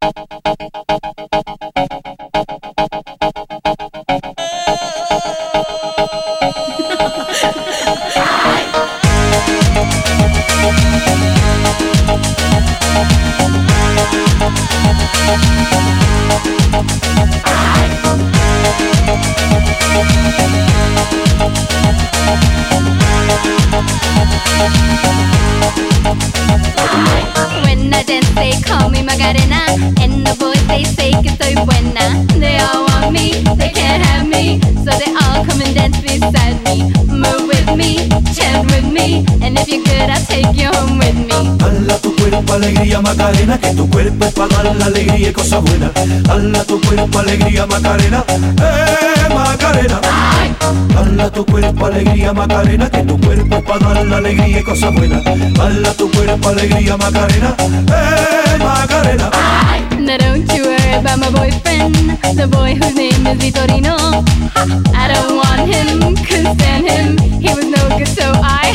When I dance they call me Macarena, and the boys they say que soy buena. They all want me, they can't have me, so they all come and dance beside me. Move with me, chant with me, and if you're good I'll take you home with me. Hala tu cuerpo alegría Macarena, que tu cuerpo es para dar la alegría y cosas buenas. Hala tu cuerpo alegría Macarena, Macarena. Hala tu cuerpo alegría Macarena, que tu cuerpo es para dar la alegría y cosas buenas. Hala tu cuerpo alegría Macarena, Macarena. Now don't you worry about my boyfriend, the boy whose name is Vitorino. I don't want him, couldn't stand him, he was no good so I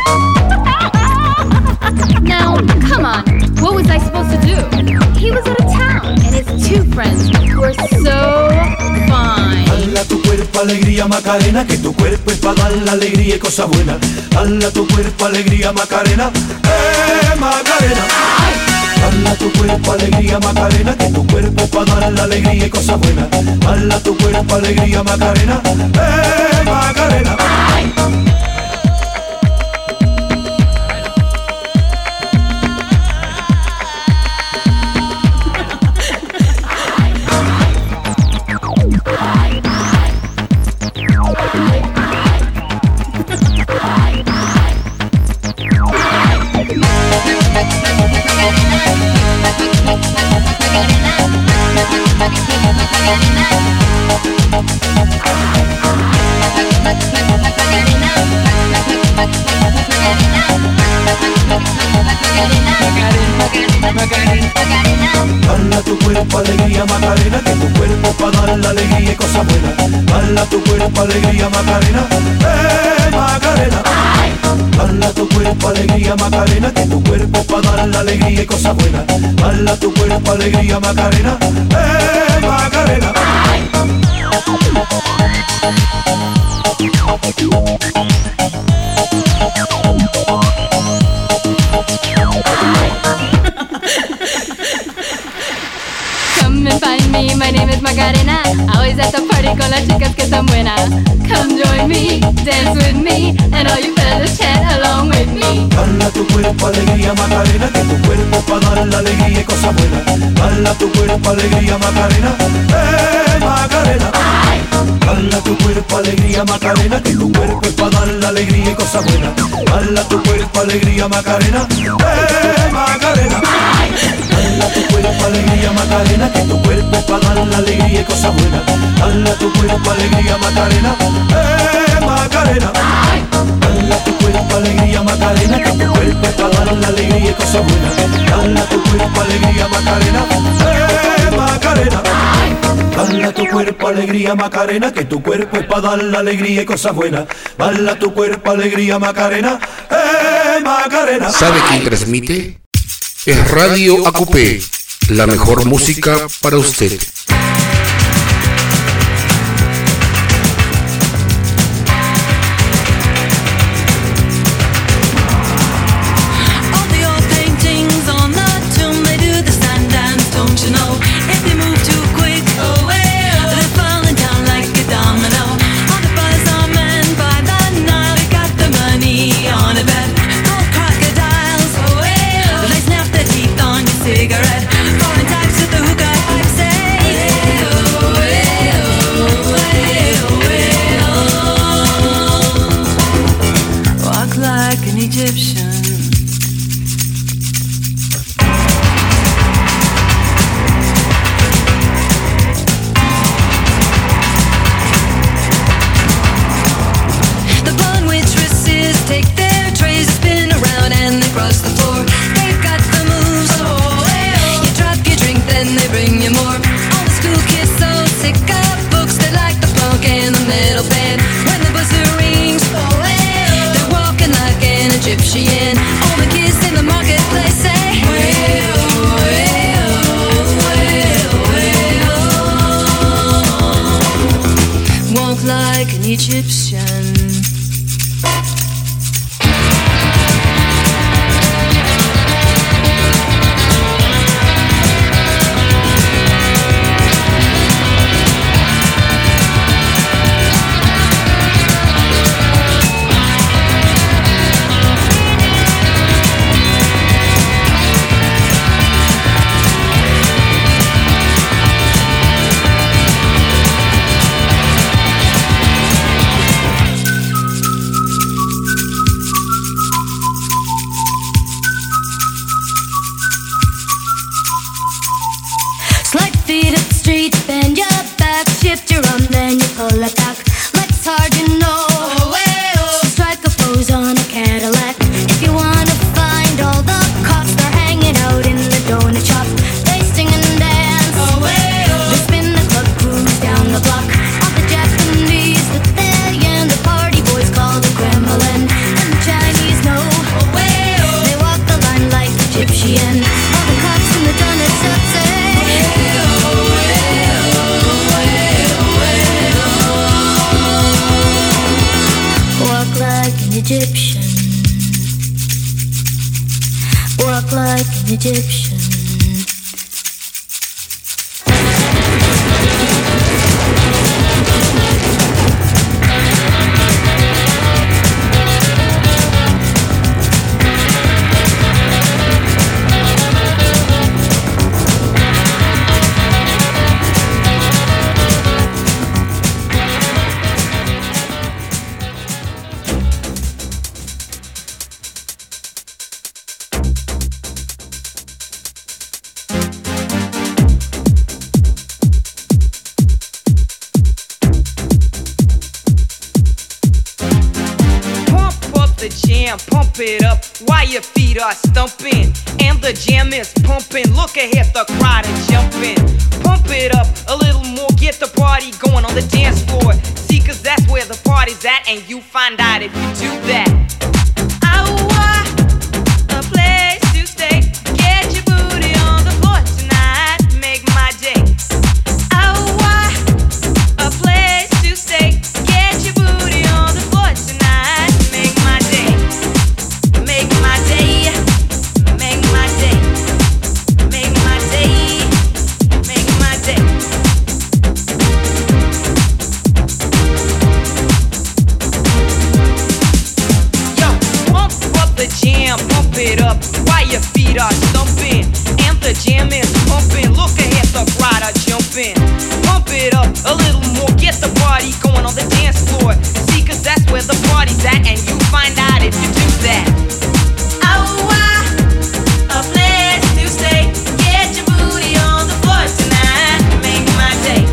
Now, come on, what was I supposed to do? He was out of town, and his two friends were so fine. Hala tu cuerpo alegría Macarena, que tu cuerpo es para dar la alegría y cosas buenas. Hala tu cuerpo alegría Macarena, Macarena. Hala tu cuerpo alegría Macarena, que tu cuerpo es para dar la alegría y cosas buenas. Hala tu cuerpo alegría Macarena, Macarena. Hala tu cuerpo alegría Macarena, que tu cuerpo es para dar la alegría y cosas buenas. Hala tu cuerpo alegría Macarena, Macarena. Hala tu cuerpo alegría Macarena, que tu cuerpo es para dar la alegría y cosas buenas. Hala tu cuerpo alegría Macarena, Macarena. Come and find me, my name is Macarena. Always at the party con las chicas que están buenas. Come join me, dance with me, and all you fellas chant along with me. Hala tu cuerpo alegría Macarena, que tu cuerpo es para dar la alegría y cosas buenas. Hala tu cuerpo alegría Macarena, Macarena. Hala tu cuerpo alegría Macarena, que tu cuerpo es para dar la alegría y cosas buenas. Hala tu cuerpo alegría Macarena, Macarena. Hala tu cuerpo alegría Macarena, que tu cuerpo es para dar la alegría y cosas buenas. Hala tu cuerpo alegría Macarena, Macarena. Hala tu cuerpo alegría Macarena, que tu cuerpo es para dar la alegría y cosas buenas. Hala tu cuerpo alegría Macarena, Macarena. Hala tu cuerpo alegría Macarena, que tu cuerpo es para dar la alegría y cosas buenas. Hala tu cuerpo alegría Macarena, Macarena. ¿Sabe quién transmite? Es Radio ACUPE, la mejor música para usted. Cigarette, falling types with the hookah pipe say. All the kids in the marketplace say, way oh, way oh, way an Egyptian. Egyptian. Pump it up while your feet are stumping and the jam is pumping. Look ahead, the crowd is jumping. Pump it up a little more, get the party going on the dance floor. See, cause that's where the party's at, and you find out if you do that. A place to stay. Get your booty on the floor tonight, make my day. A place to stay. Get your booty on the floor tonight, make my day. Make my day, make my day, make my day, make my day. Yo, pump up the jam, pump it up while your feet are stumping and the jam is pumping. Look ahead, the crowd are jumping. Pump it up a little more, get the party going on the dance floor. See, cause that's where the party's at, and you find out if you do that. A place to stay. Get your booty on the floor tonight, make my day.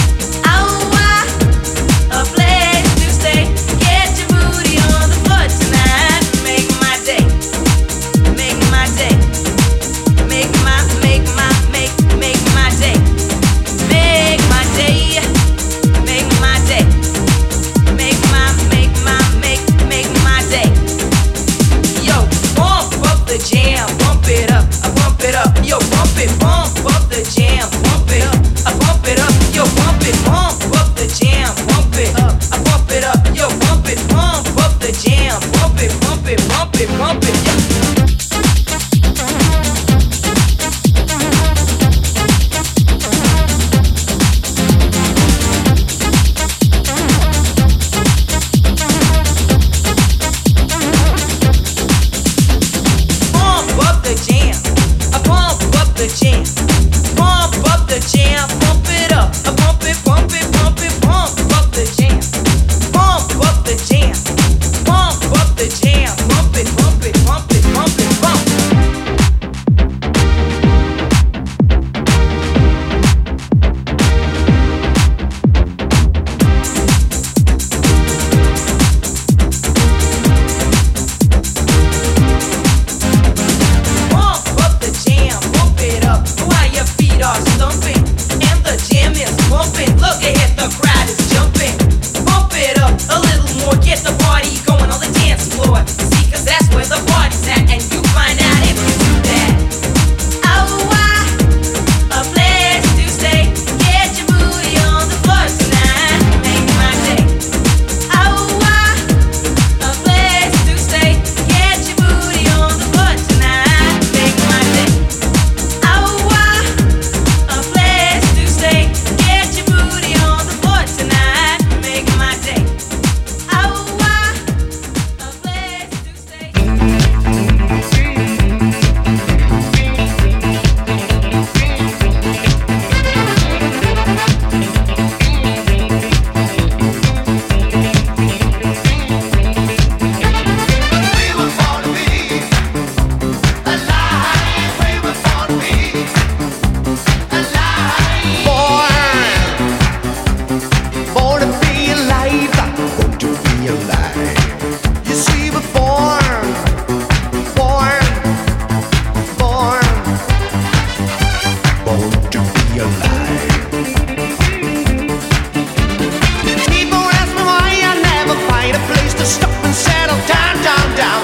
A place to stay. Get your booty on the floor tonight, make my day. Make my day. Make my day. Make my day. Make my day. Make my day. Make my day. Yo, pump up the jam, pump it up, I pump it up. Yo, pump up the jam, pump it up, I pump it up. Yo, pump up the jam, pump it up, I pump it up. Yo, pump up the jam, pump it, pump it, pump it, pump it. Pump up the jam, I pump up the jam, pump up the jam, pump it up, I pump it, pump it, pump it, pump up the jam, pump up the jam, pump up the jam, pump it, pump it, pump it, pump it, pump. Pump up the jam, pump it up while your feet are stumping and the jam is pumping. Look ahead, the crowd is jumping. Pump it up a little more, get the party going on the dance floor. See, cause that's where the party's at, and you find out if you do that. A place to stay. Get your booty on the floor tonight, make my day. alive. People ask me why I never find a place to stop and settle down, down, down.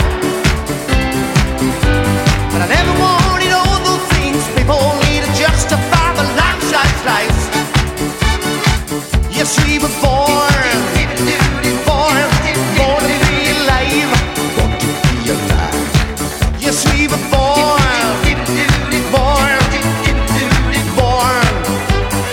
But I never wanted all those things people need to justify the lives, lives, lives. Yes, we were born to be alive. Want to be alive. Yes, we were born.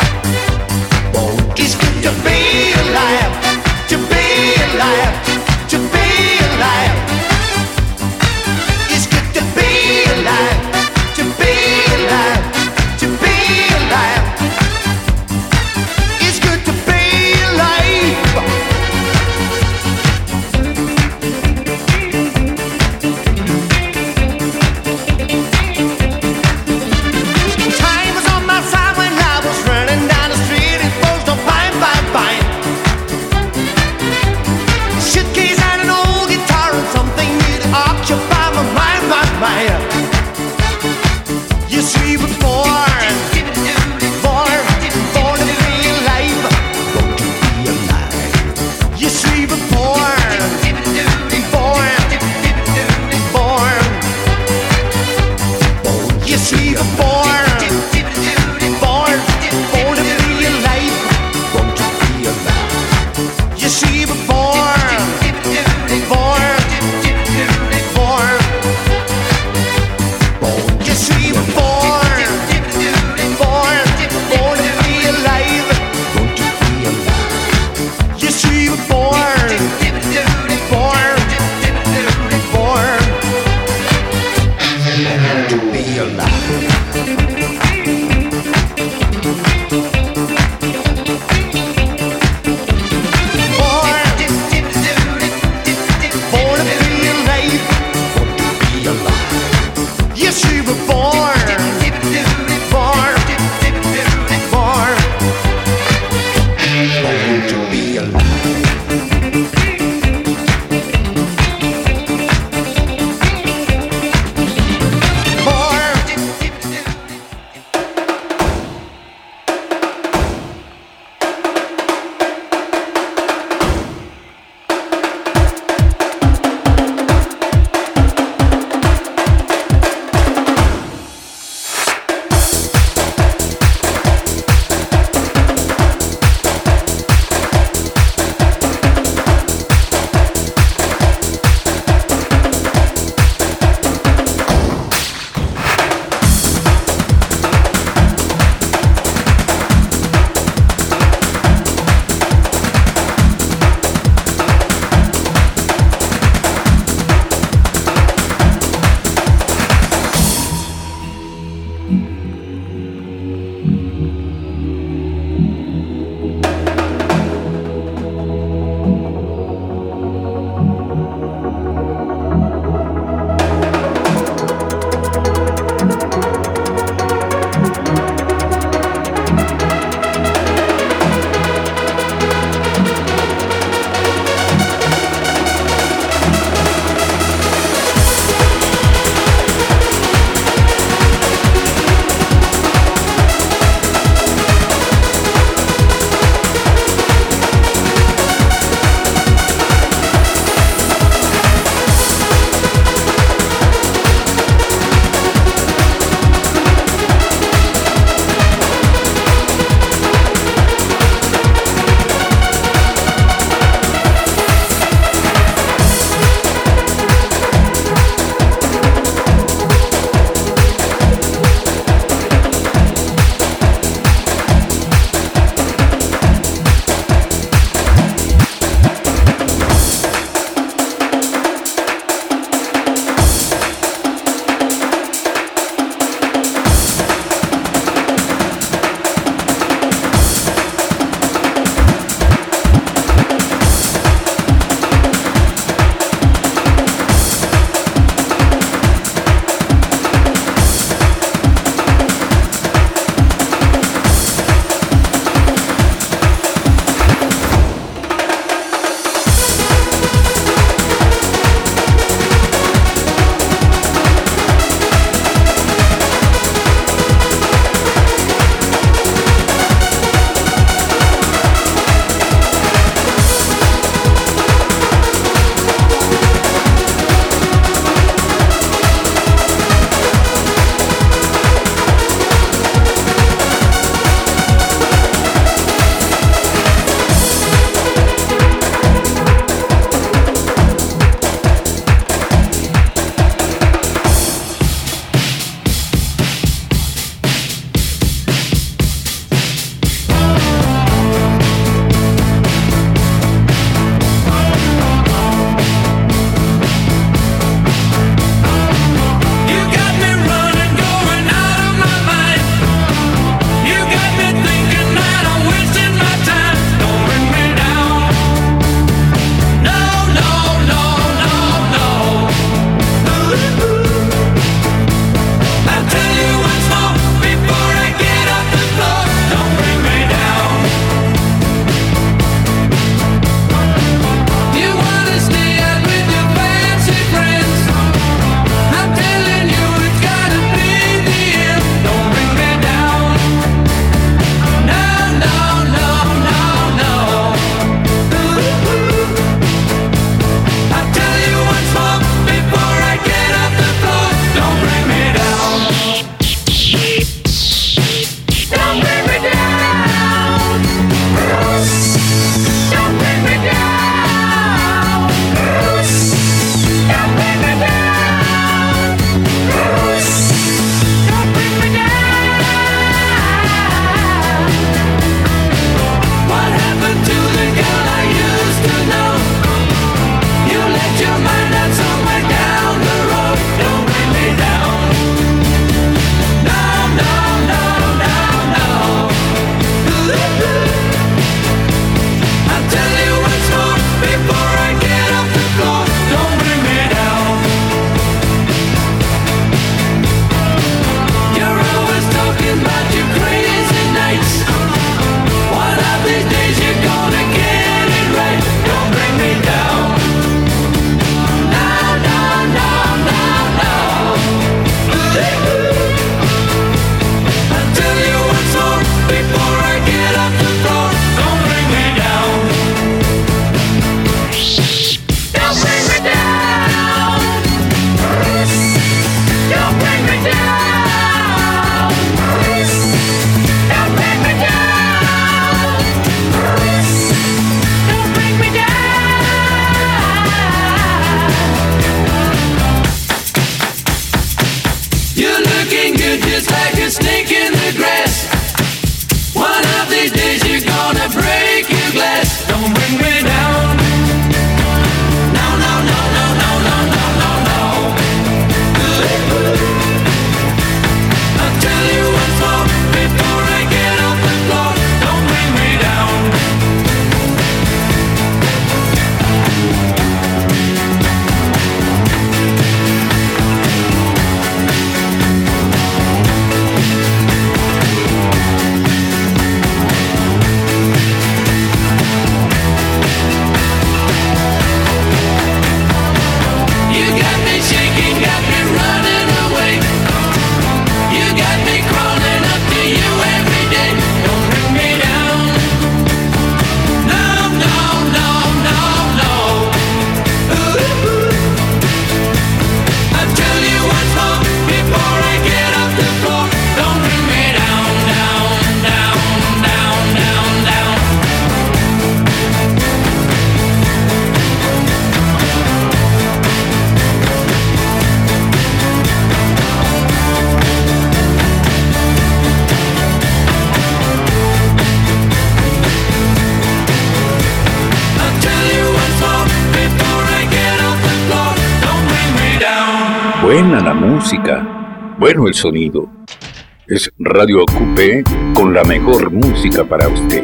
buena la música, bueno el sonido. Es Radio Coupé con la mejor música para usted.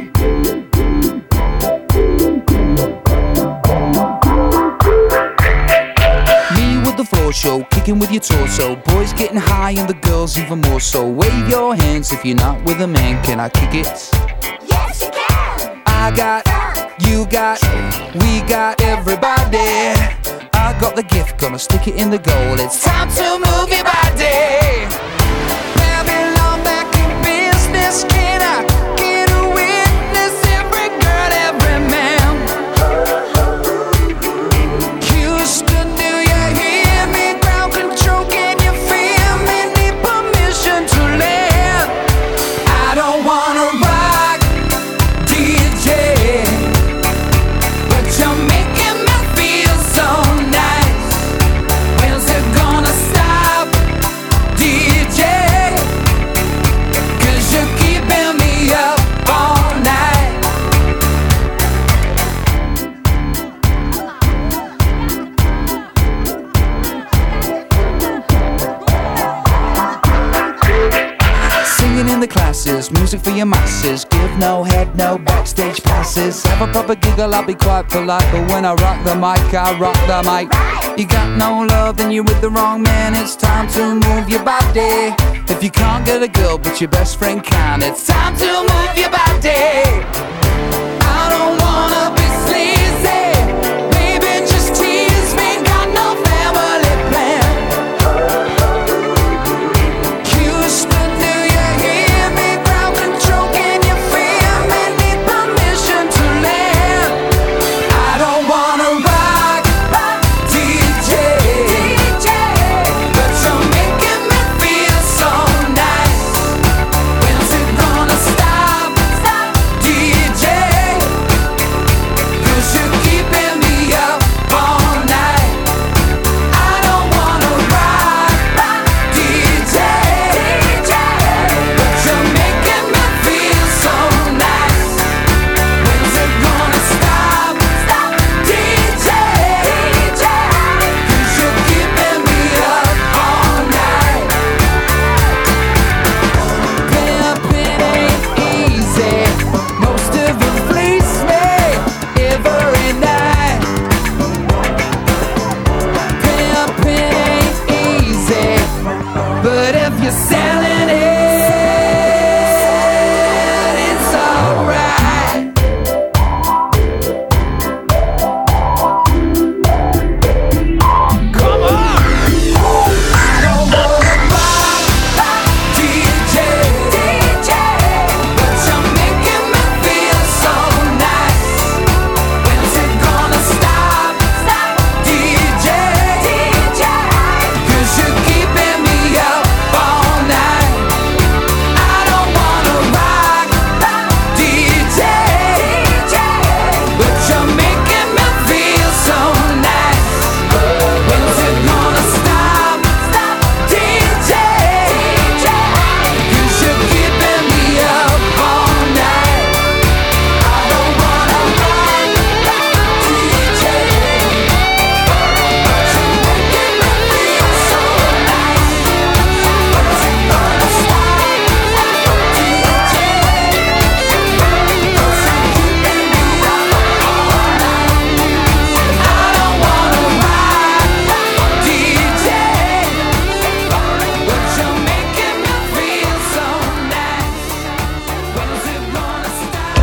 Me with the floor show, kicking with your torso. Boys getting high and the girls even more so. Wave your hands if you're not with a man. Can I kick it? Yes, you can. I got, you got, we got everybody. I got the gift, gonna stick it in the goal. It's time to move your body. Babylon back in business. Can I get a witness? Every girl, every man. Houston, do you hear me? Ground control, can you feel me? Need permission to land. I don't wanna rock, DJ, but you're making me feel so nice. When's it gonna stop, DJ? 'Cause you're keeping me up all night. Singing in the classes, music for your masses. Give no head, no backstage passes. Have a proper giggle, I'll be quite polite. But when I rock the mic, I rock the mic. You got no love, then you're with the wrong man. It's time to move your body. If you can't get a girl, but your best friend can, it's time to move your body. I don't wanna be sleazy. Baby, just tease me. Got no family plan. Houston, do you hear me? Ground control, can you feel me? Need permission to land. I don't wanna rock, DJ, but you're making me feel so nice. When's it gonna stop, DJ? 'Cause you're keeping me up all night. I don't wanna rock, DJ, but you're making me feel so nice. When's it gonna stop, DJ? 'Cause you're keeping me up all night. Pimping ain't easy. Most of them fleece me every night. Pimping ain't easy, but if you're selling it, it's alright. Come on! I don't wanna rock, DJ, but you're making me feel so nice. When's it gonna stop, DJ? 'Cause you're keeping me up all night. I don't wanna rock, DJ, but you're making me feel so nice. When's it gonna stop, DJ? 'Cause you're keeping me up all night. I don't wanna rock, DJ, but you're making me feel so nice. When's it gonna stop, DJ? 'Cause you're keeping me up all night. I don't wanna rock, DJ, but you're making me feel so nice. When's it gonna stop,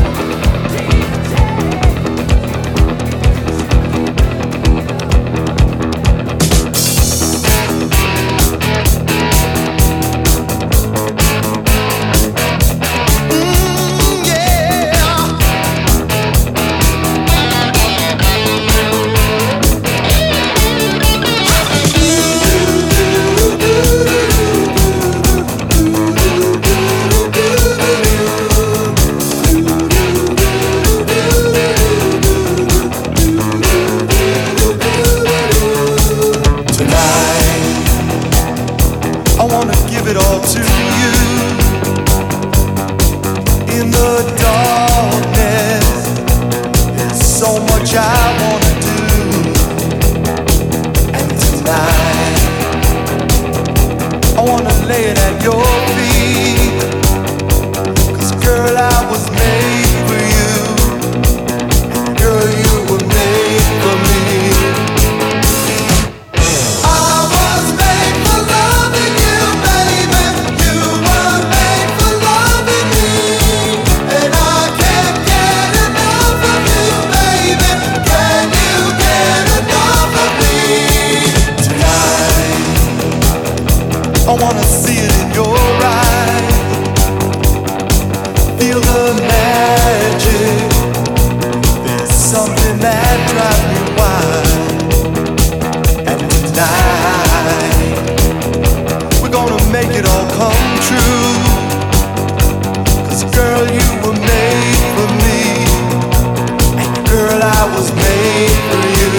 Tonight, I wanna give it all to you. In the darkness, there's so much I wanna do. And tonight, laying at your feet. 'Cause girl, I was made for you. Girl, you were made for me. I was made for loving you, baby. You were made for loving me. And I can't get enough of you, baby. Can you get enough of me? Tonight I wanna see it in your eyes. Feel the magic. There's something that drives me wild. And tonight we're gonna make it all come true. 'Cause girl, you were made for me. And girl, I was made for you.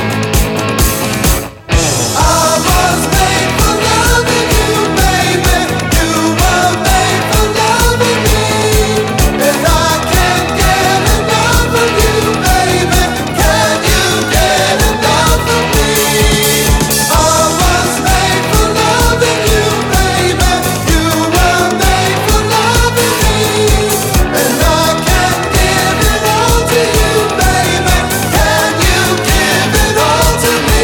I was made for loving you, baby. You were made for loving me. And I can't get enough of you, baby. Can you get enough of me? I was made for loving you, baby. You were made for loving me. And I can't give it all to you, baby. Can you give it all to me?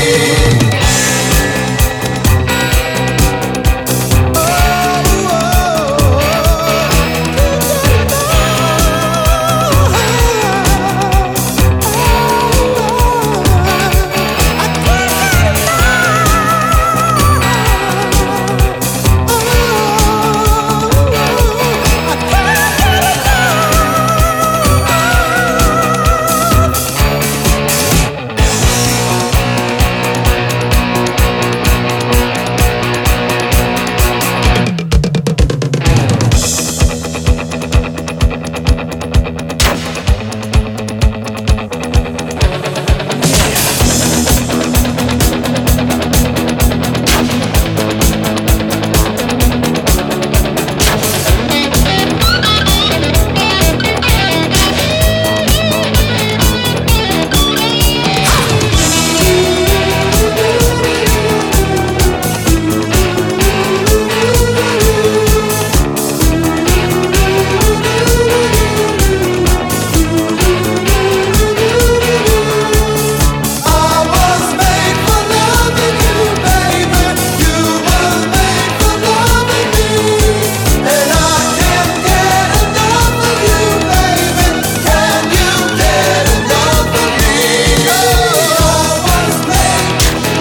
I was made for loving you, baby. You were made for loving me. And I can't get enough of you, baby. Can you get enough of me? I was made.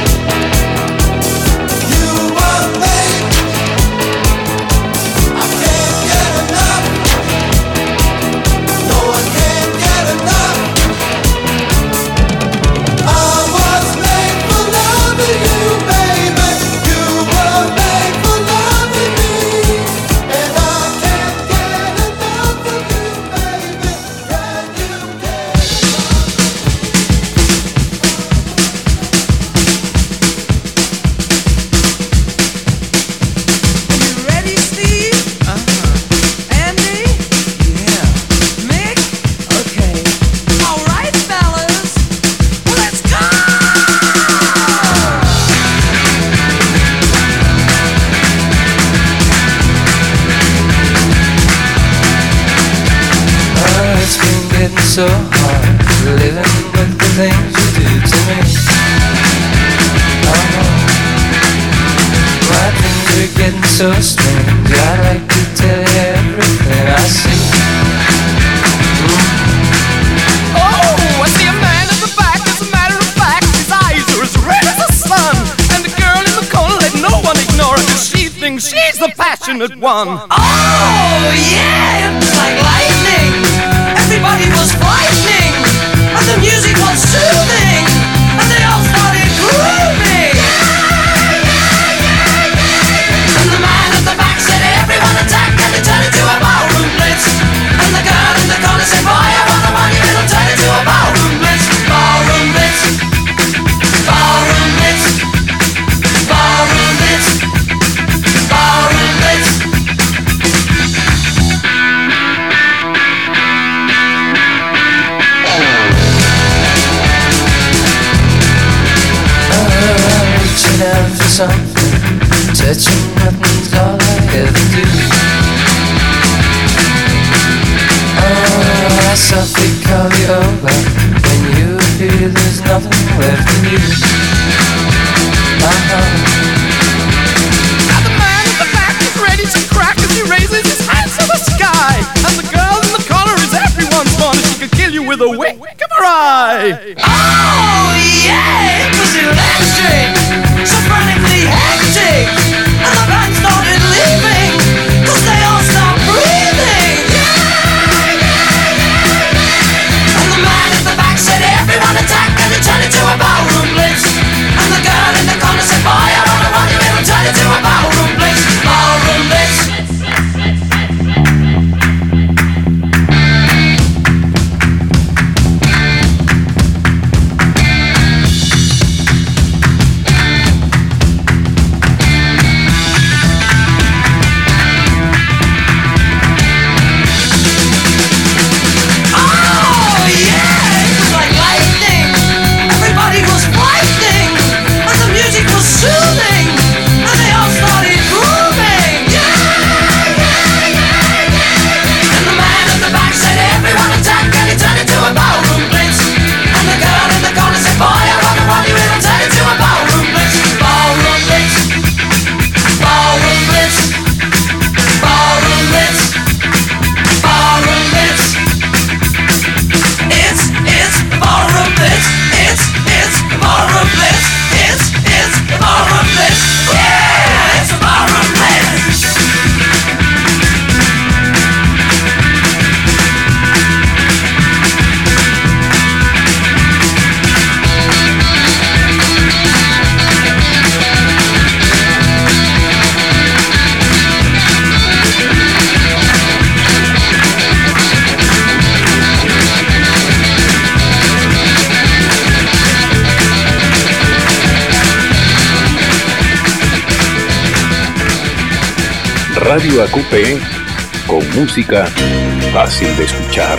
You were made. I can't get enough. No, I can't get enough. I was made for loving you, baby. You were made for loving me. And I can't get enough of you, baby. Can you get You ready, Steve? Andy? Yeah. Mick? Okay. All right, fellas. Let's go! It's been getting so hard living with the things you do to me. Oh no, my things are getting so strange. I'd like to tell you everything I see. Oh, I see a man at the back. As a matter of fact, his eyes are as red as the sun. And the girl in the corner, let no one ignore her, 'cause she thinks she's the passionate one. Oh, yeah! It was like lightning. Everybody was frightening. And the music was soothing. And they all started grooving. And the man at the back said, everyone attack, and it turned into a ballroom blitz. And the girl in the corner said, boy, I want the money, it'll turn into a ballroom blitz. Ballroom blitz. Ballroom blitz. Ballroom blitz. Ballroom blitz. Reaching out for something, touching nothing's philosophically over when you feel there's nothing left in you. Now the man in the back is ready to crack as he raises his hands to the sky. And the girl in the corner is everyone's fun. She could kill you with a wink of her eye. Oh yeah, it was electric, so frantically hectic, and the band started leaving, 'cause they all stopped breathing. And the man at the back said everyone attack, and it turned into a ballroom blitz. And the girl in the corner said, boy, I don't know what you will turn into a ballroom blitz. Ballroom blitz. Radio AQP, con música fácil de escuchar.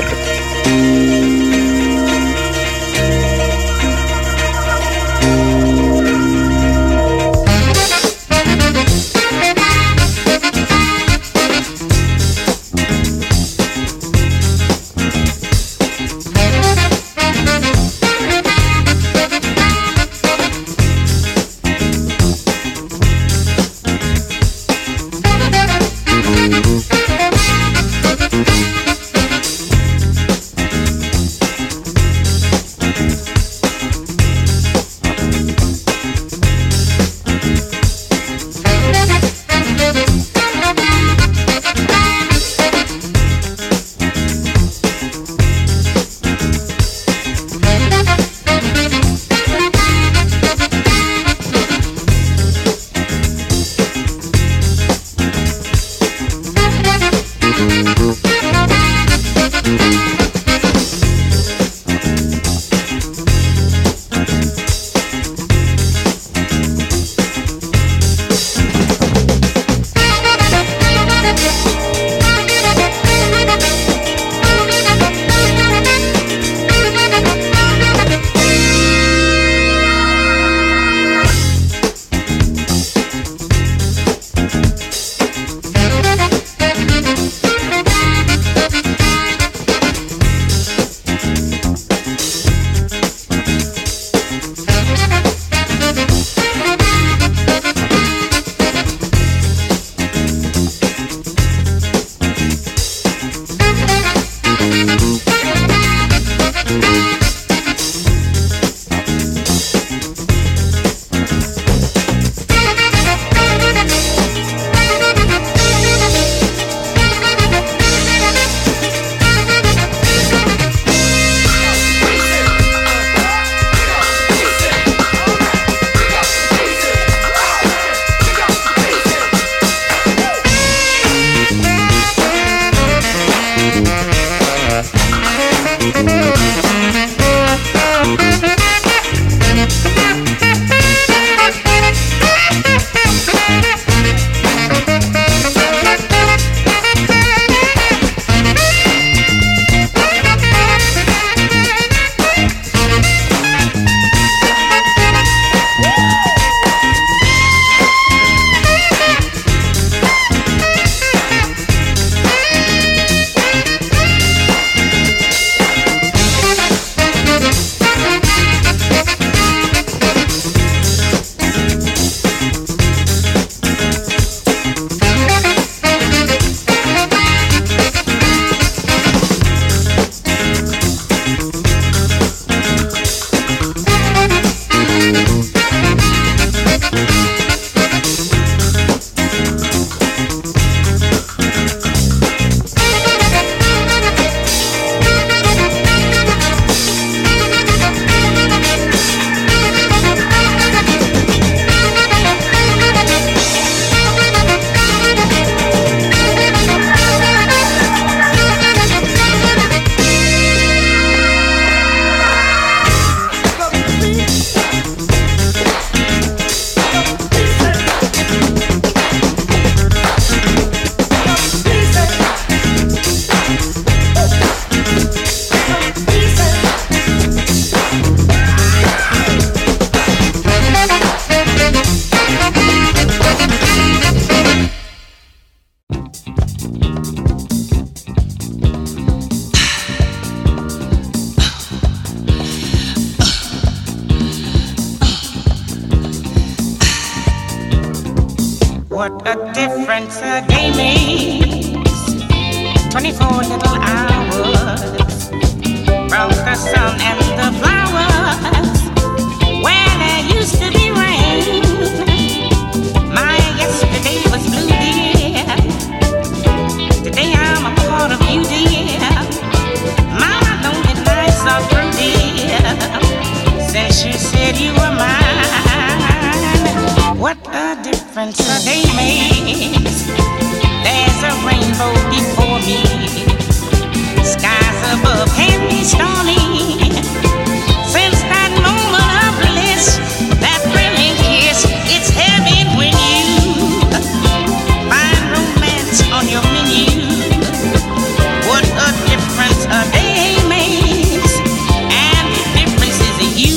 What a difference a day makes. 24 little hours from the sun and the flowers. Where there used to be rain, my yesterday was blue, dear. Today I'm a part of you, dear. My lonely nights are through, dear. Since you said you were mine, what a difference a day makes. There's a rainbow before me. Skies above can be stormy. Since that moment of bliss, that thrilling kiss, it's heaven when you find romance on your menu. What a difference a day makes, and the difference is you.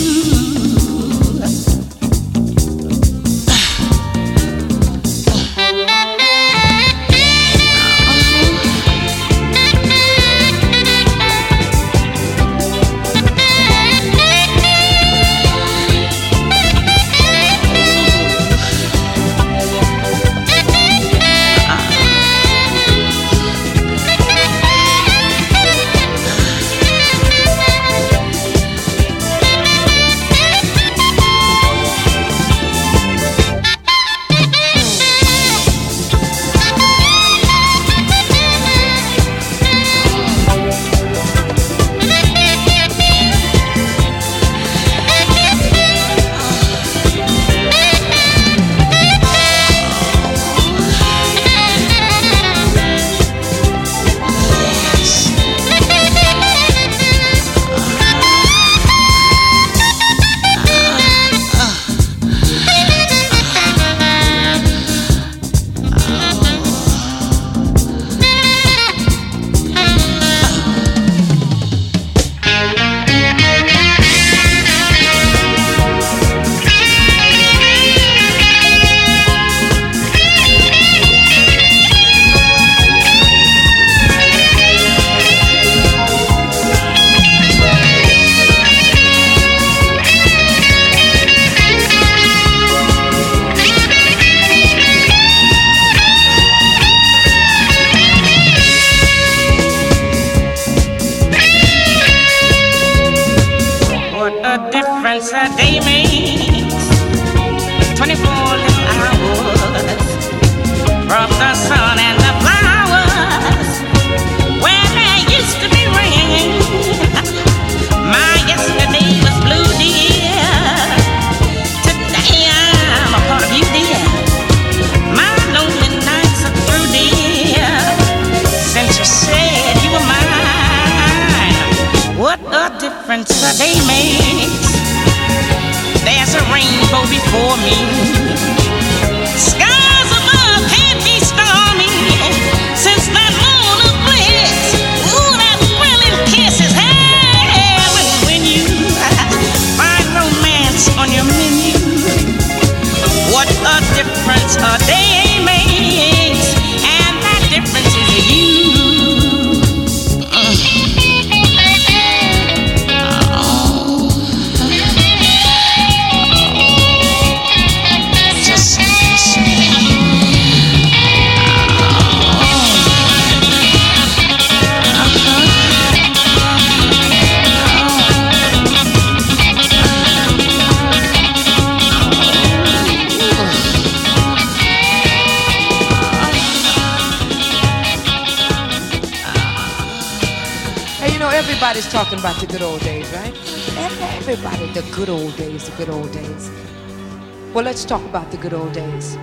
Everybody's talking about the good old days, right? Everybody, the good old days, the good old days. Well, let's talk about the good old days.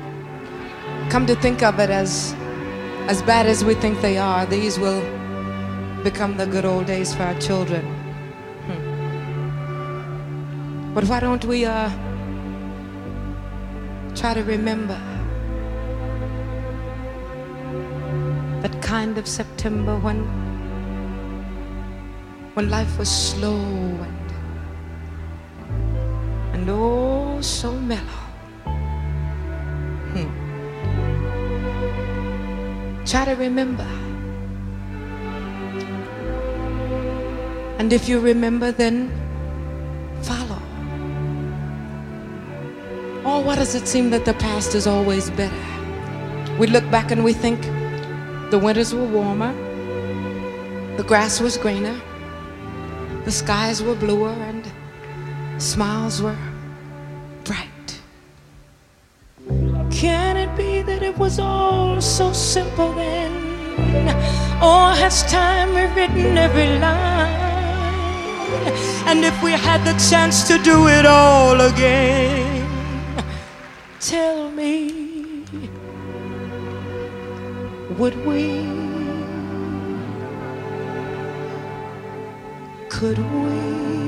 Come to think of it, as bad as we think they are, these will become the good old days for our children. But why don't we try to remember that kind of September when life was slow and oh so mellow. Try to remember. And if you remember, then follow. Oh, why does it seem that the past is always better? We look back and we think the winters were warmer, the grass was greener, the skies were bluer, and smiles were bright. Can it be that it was all so simple then? Or has time rewritten every line? And if we had the chance to do it all again, tell me, would we? Could we?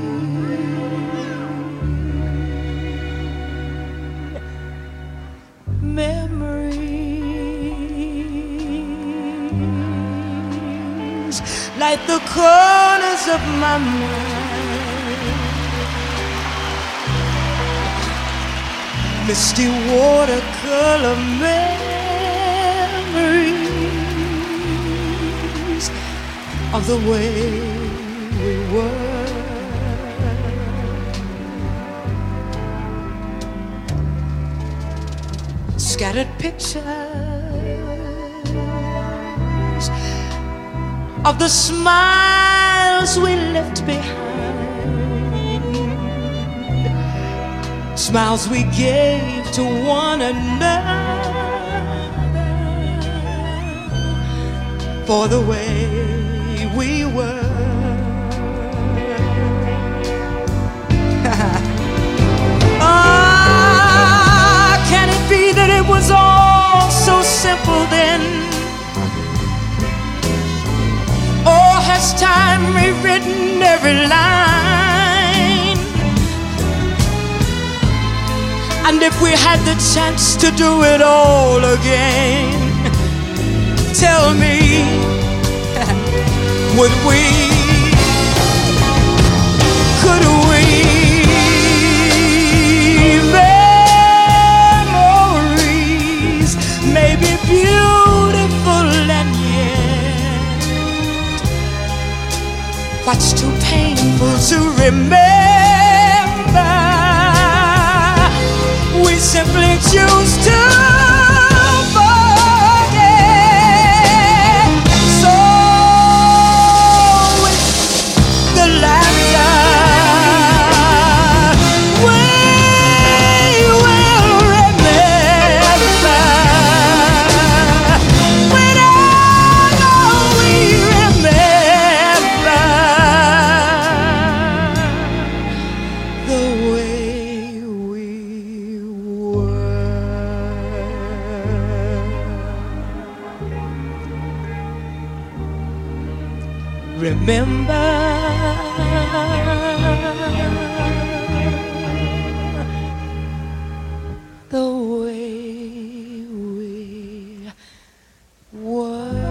Memories like the corners of my mind, misty watercolor memories of the way we were. Scattered pictures of the smiles we left behind, smiles we gave to one another for the way we were. Can it be that it was all so simple then? Or has time rewritten every line? And if we had the chance to do it all again, tell me, would we? Could we? Memories may be beautiful and yet what's too painful to remember, we simply choose to forget. So with the laughter we will remember, whenever we remember the way we were. Remember the way we were.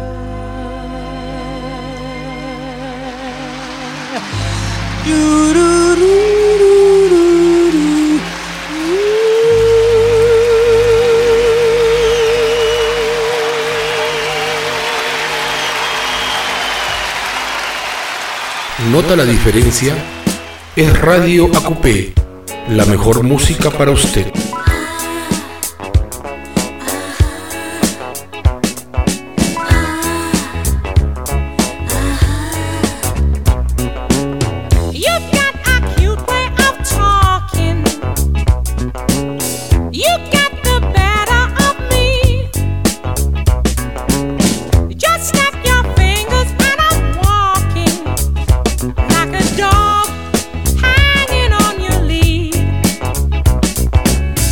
¿Nota la diferencia? Es Radio AQP, la mejor música para usted. You've got a cute way of talking. You got the better of me. Just snap your fingers and I'm walking like a dog hanging on your lead.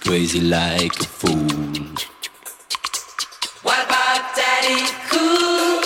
crazy like a fool. What about Daddy Cool?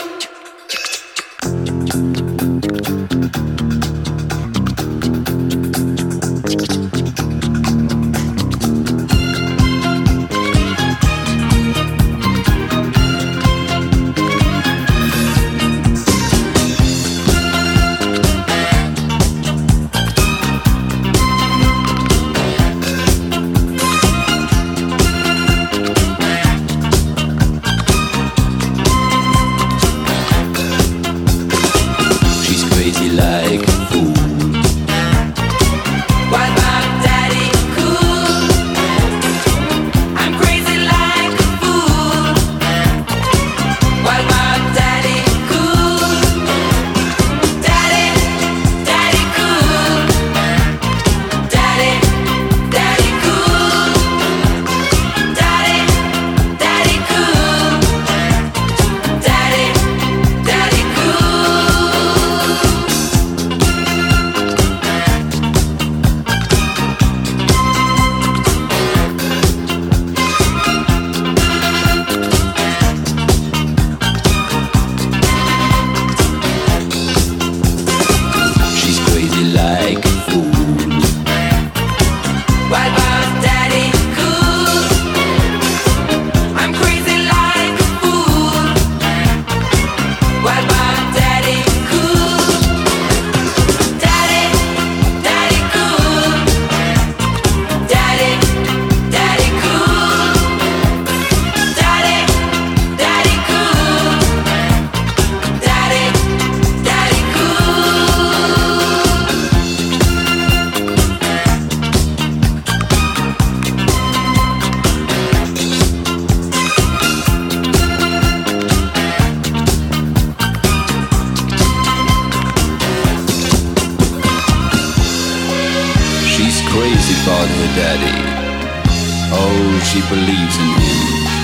She believes in him.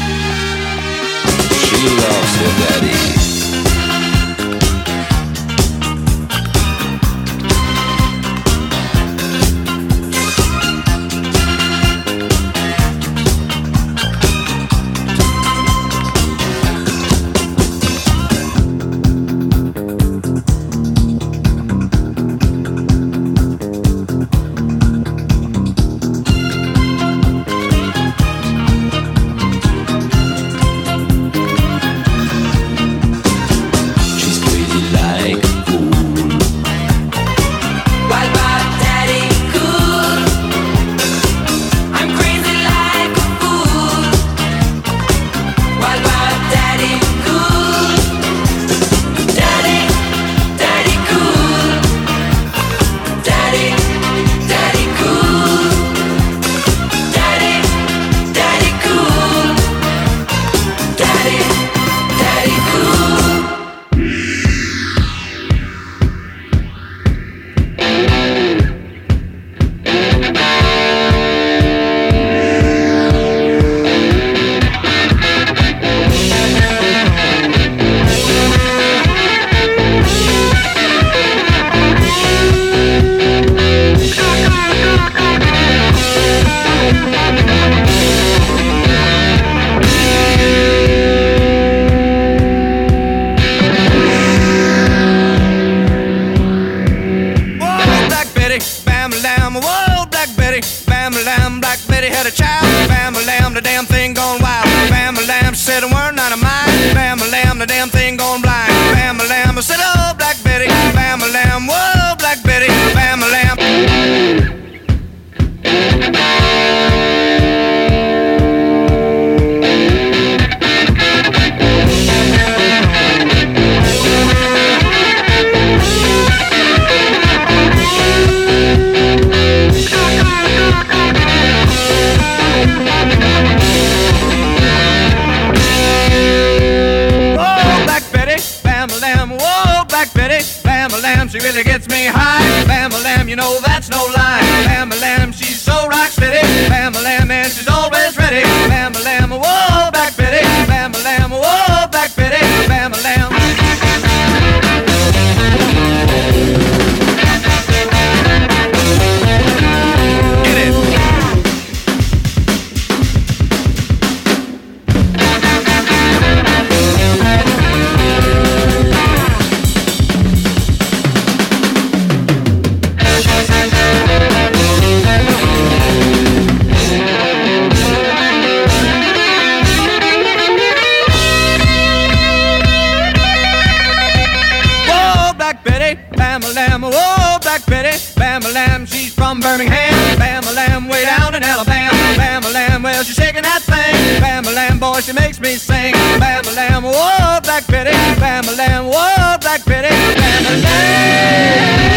She loves her daddy. She really gets me high. Bam-a-lam, you know that's no lie. Bam-a-lam, she's so rock steady. Bam-a-lam, and she's always ready. Bam-a-lam, whoa, Black Betty. Bam-a-lam, whoa, Black Betty. Bam-a-lam. Get it. Black Betty, Bam-a-lam, she's from Birmingham. Bam-a-lam, way down in Alabama. Bam-a-lam, well, she's shaking that thing. Bam-a-lam, boy, she makes me sing. Bam-a-lam, whoa, Black Betty. Bam-a-lam, whoa, Black Betty. Bam-a-lam.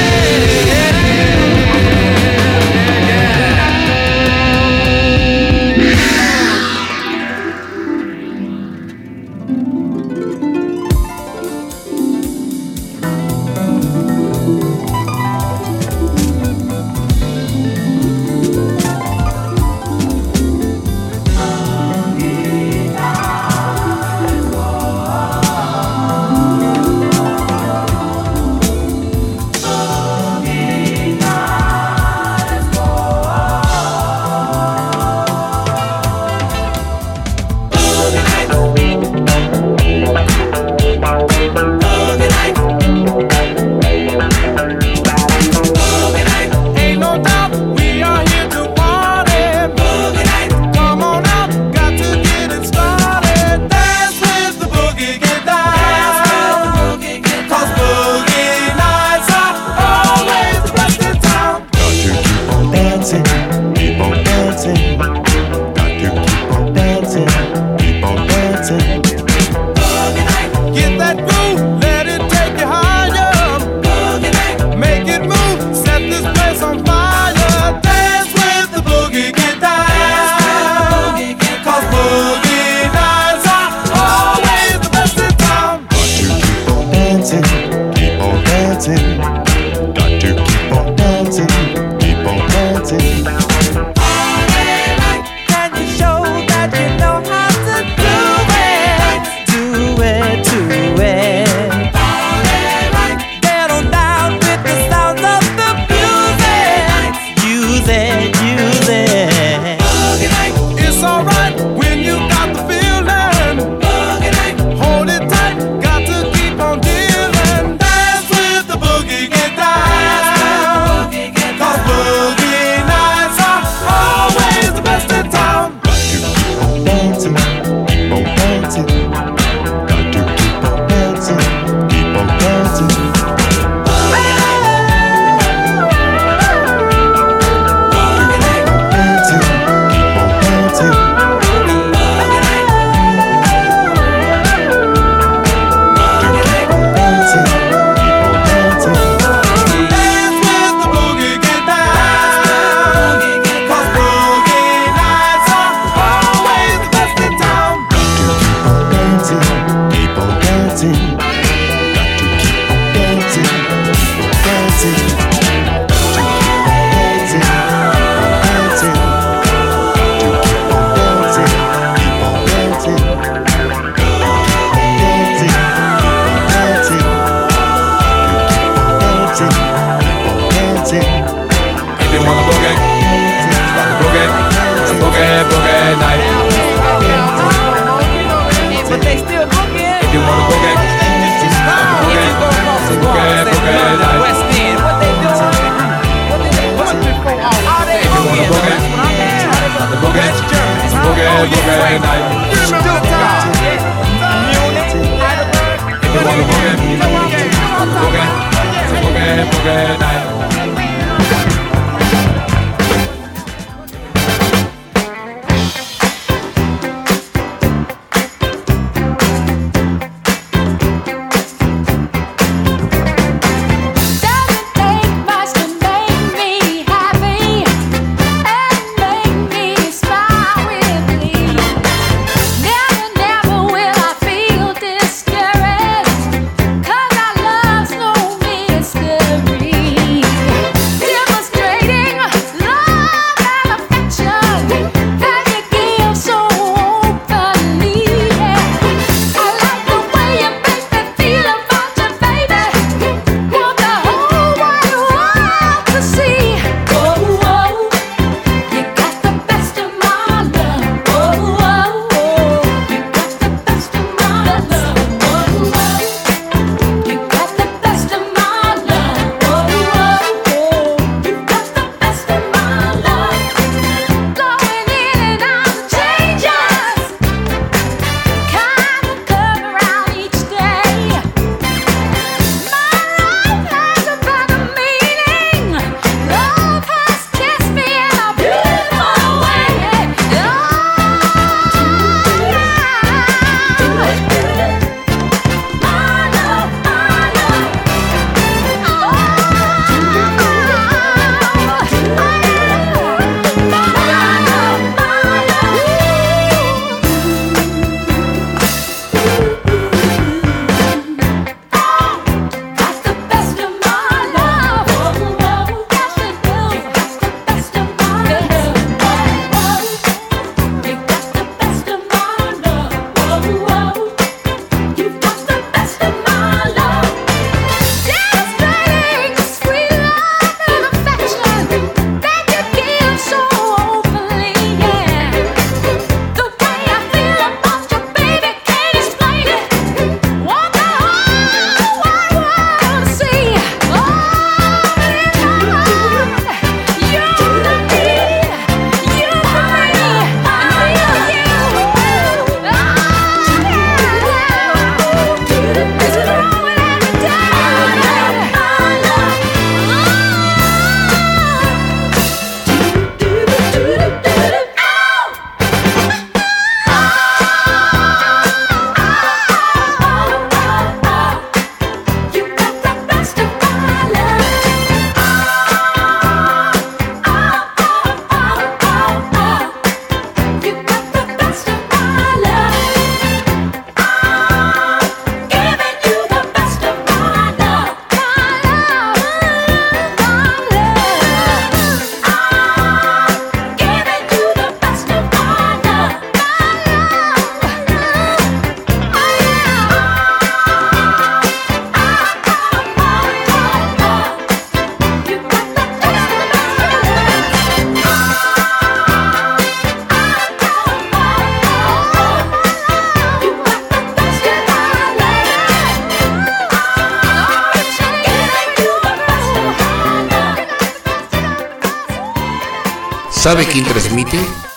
¿Sabe quién transmite?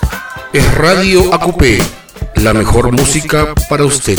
Es Radio AQP, la mejor música para usted.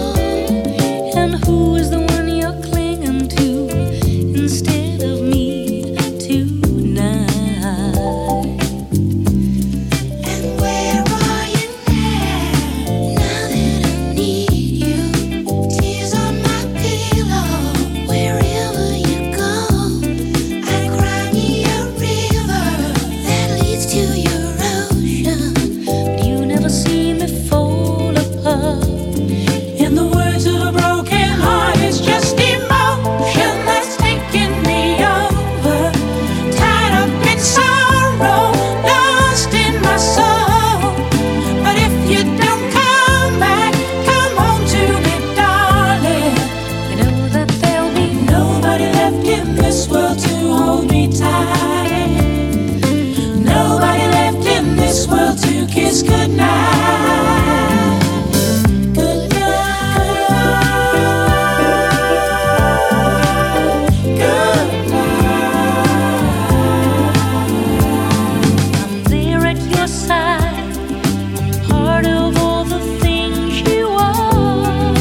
And who is the one you're clinging to instead of me? this world to hold me tight. Nobody left in this world to kiss goodnight. Good night. Good night. I'm there at your side, part of all the things you are.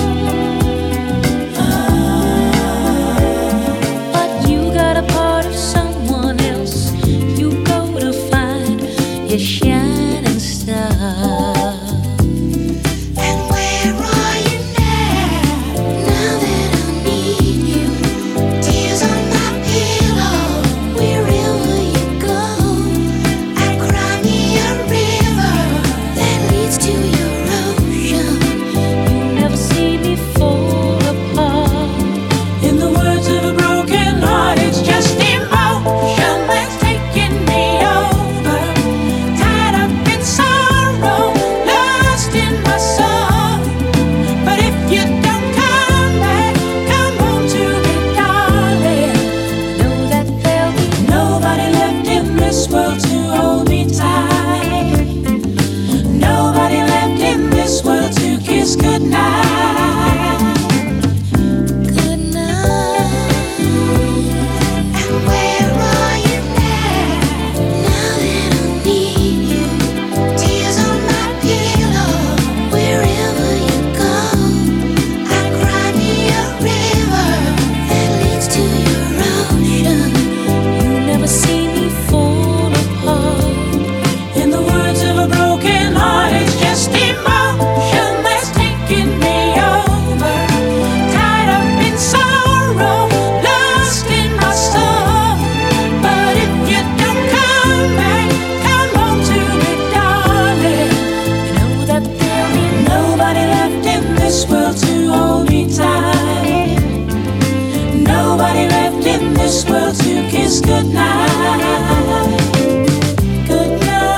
But you got a part of someone else. You go to find your shining star. And where are you now? Now that I need you, tears on my pillow. Wherever you go, I cry me a river that leads to your ocean. You never see me fall apart. In the words of a broken heart, it's just emotion that's taking me over. Tied up in sorrow, lost in my soul. But if you don't come back, come home to me, darling. Know that there'll be Nobody left in this world to hold me tight. Nobody left in this world to kiss goodnight. good night. And where are you now? Now that I need you, tears on my pillow. Wherever you go, I cry me a river that leads to your ocean. You never see me fall apart. In the words of a broken heart, it's just emotion that's taking me over. Tied up in sorrow, lost in my soul. But if you don't come back, come home to me, darling. Know that there'll be Nobody left in this world to hold me tight. Nobody left in this world to kiss goodnight. Good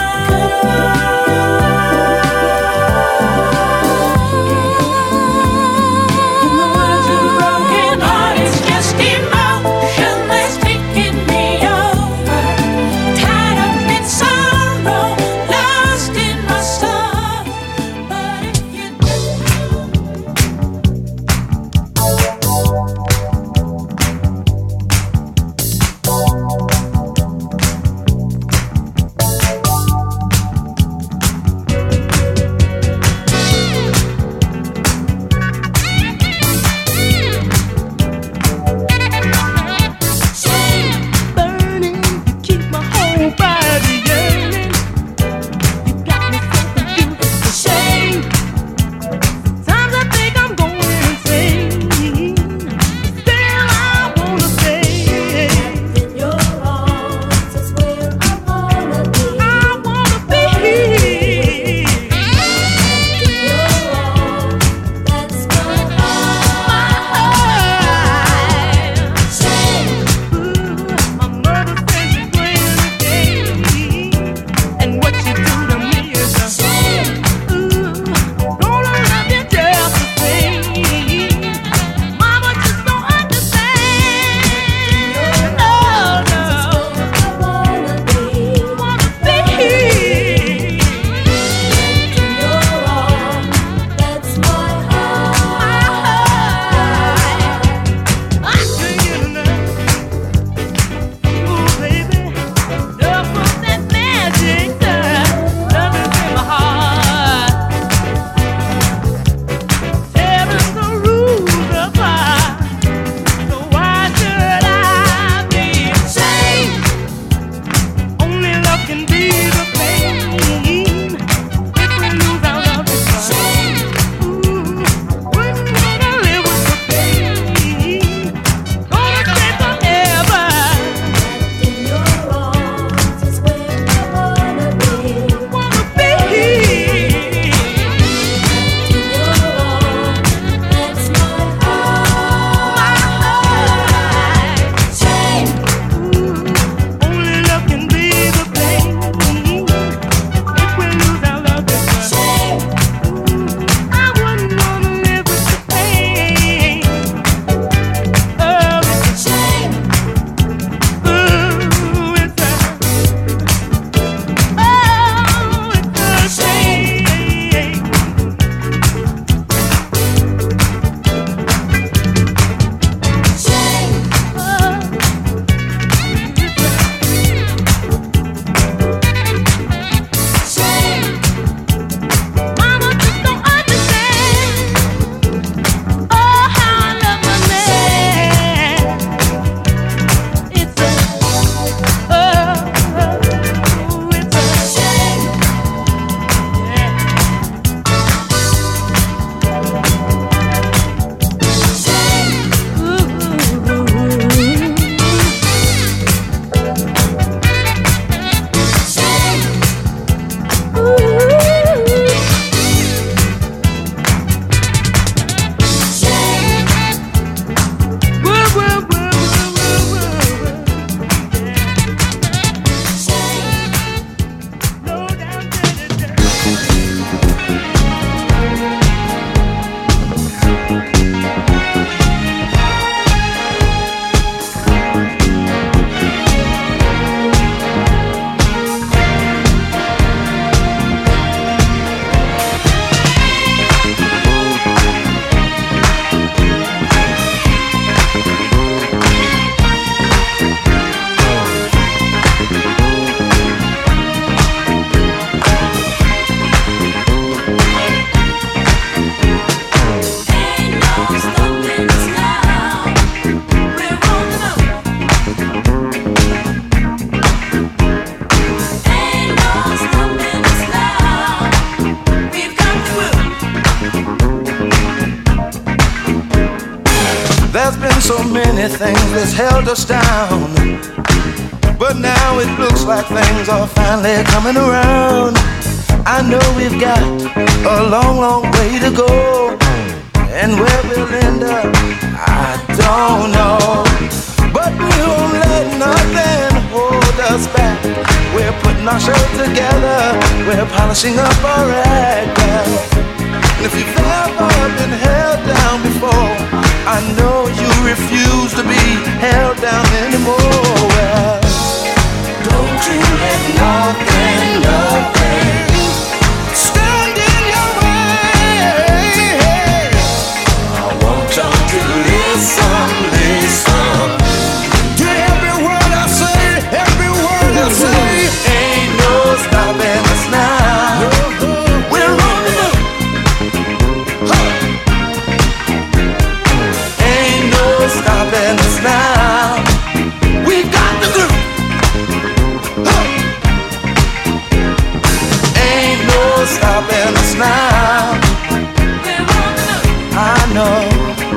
night. In the words of a broken heart, it's just emotion that's taking me over. Tied up in sorrow, lost in my soul. But if you do. many things that's held us down, but now it looks like things are finally coming around. I know we've got a long, long way to go, and where we'll end up, I don't know. But we won't let nothing hold us back. We're putting our show together, we're polishing up our act. And if you've ever been held down before, I know you refuse to be held down anymore. Well, don't you let nothing stand in your way. I want y'all to listen to every word I say, every word I say. Ain't no stopping us now. We're on the move. Ain't no stopping us now. We got the groove. Ain't no stopping us now. I know.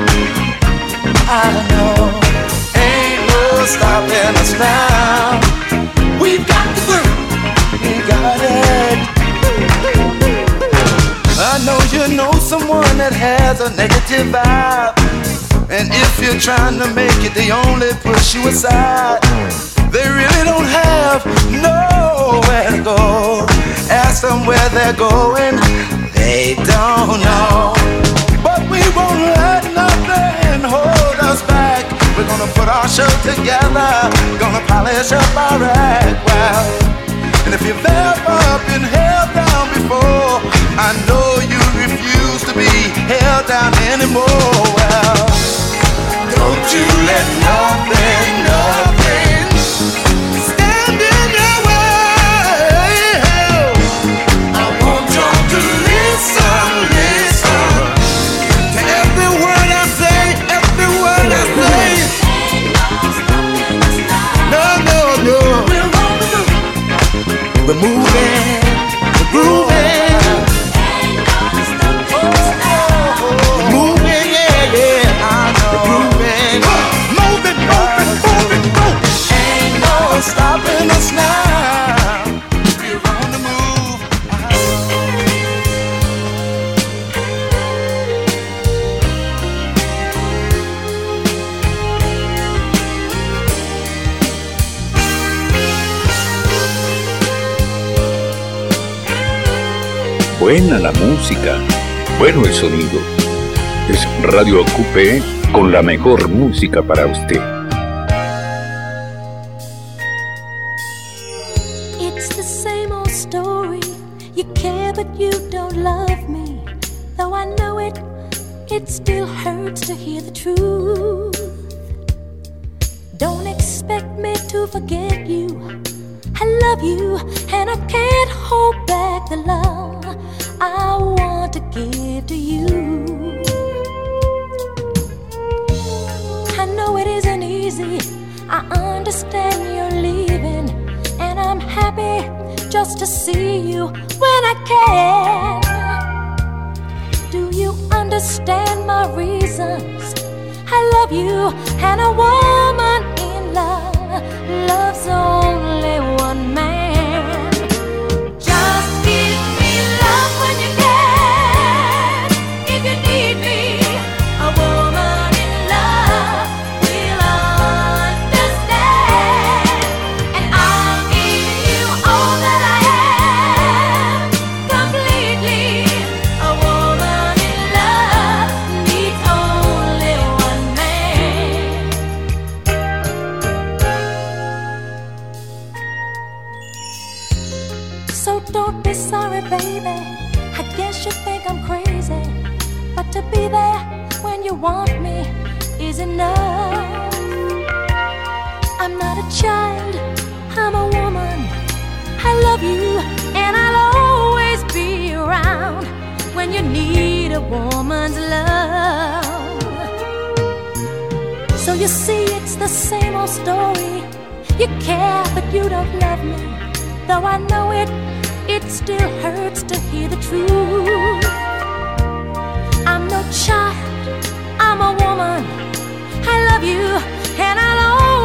Ain't no stopping us now. We've got the groove. We got it. I know you know someone that has a negative vibe, and if you're trying to make it, they only push you aside. They really don't have nowhere to go. Ask them where they're going, they don't know. But we won't let nothing hold us back. We're gonna put our show together, gonna polish up our act. Well, and if you've ever been held down before, I know you refuse to be held down anymore. Well, don't you let nothing stand in your way. I want y'all to listen to every word I say, every word I say. No. We're moving, we're grooving. We're moving, yeah. I know. We're grooving. Moving. Ain't no stopping us now. We're on the move. Buena la música, bueno el sonido. Es Radio Acupé con la mejor música para usted. It's the same old story. You care but you don't love me. Though I know it, it still hurts to hear the truth. Don't expect me to forget you. I love you and I can't hold back the love I want to give to you. I know it isn't easy, I understand you're leaving, and I'm happy just to see you when I can. Do you understand my reasons? I love you, and a woman in love loves only one man. Just give me love when you can. If you need me, a woman in love will understand. And I'll give you all that I am, completely. A woman in love needs only one man. So don't be sorry, baby. I guess you think I'm crazy, but to be there when you want me is enough. I'm not a child, I'm a woman. I love you and I'll always be around when you need a woman's love. So you see, it's the same old story. You care but you don't love me. Though I know it, it still hurts to hear the truth. I'm no child, I'm a woman. I love you, and I'll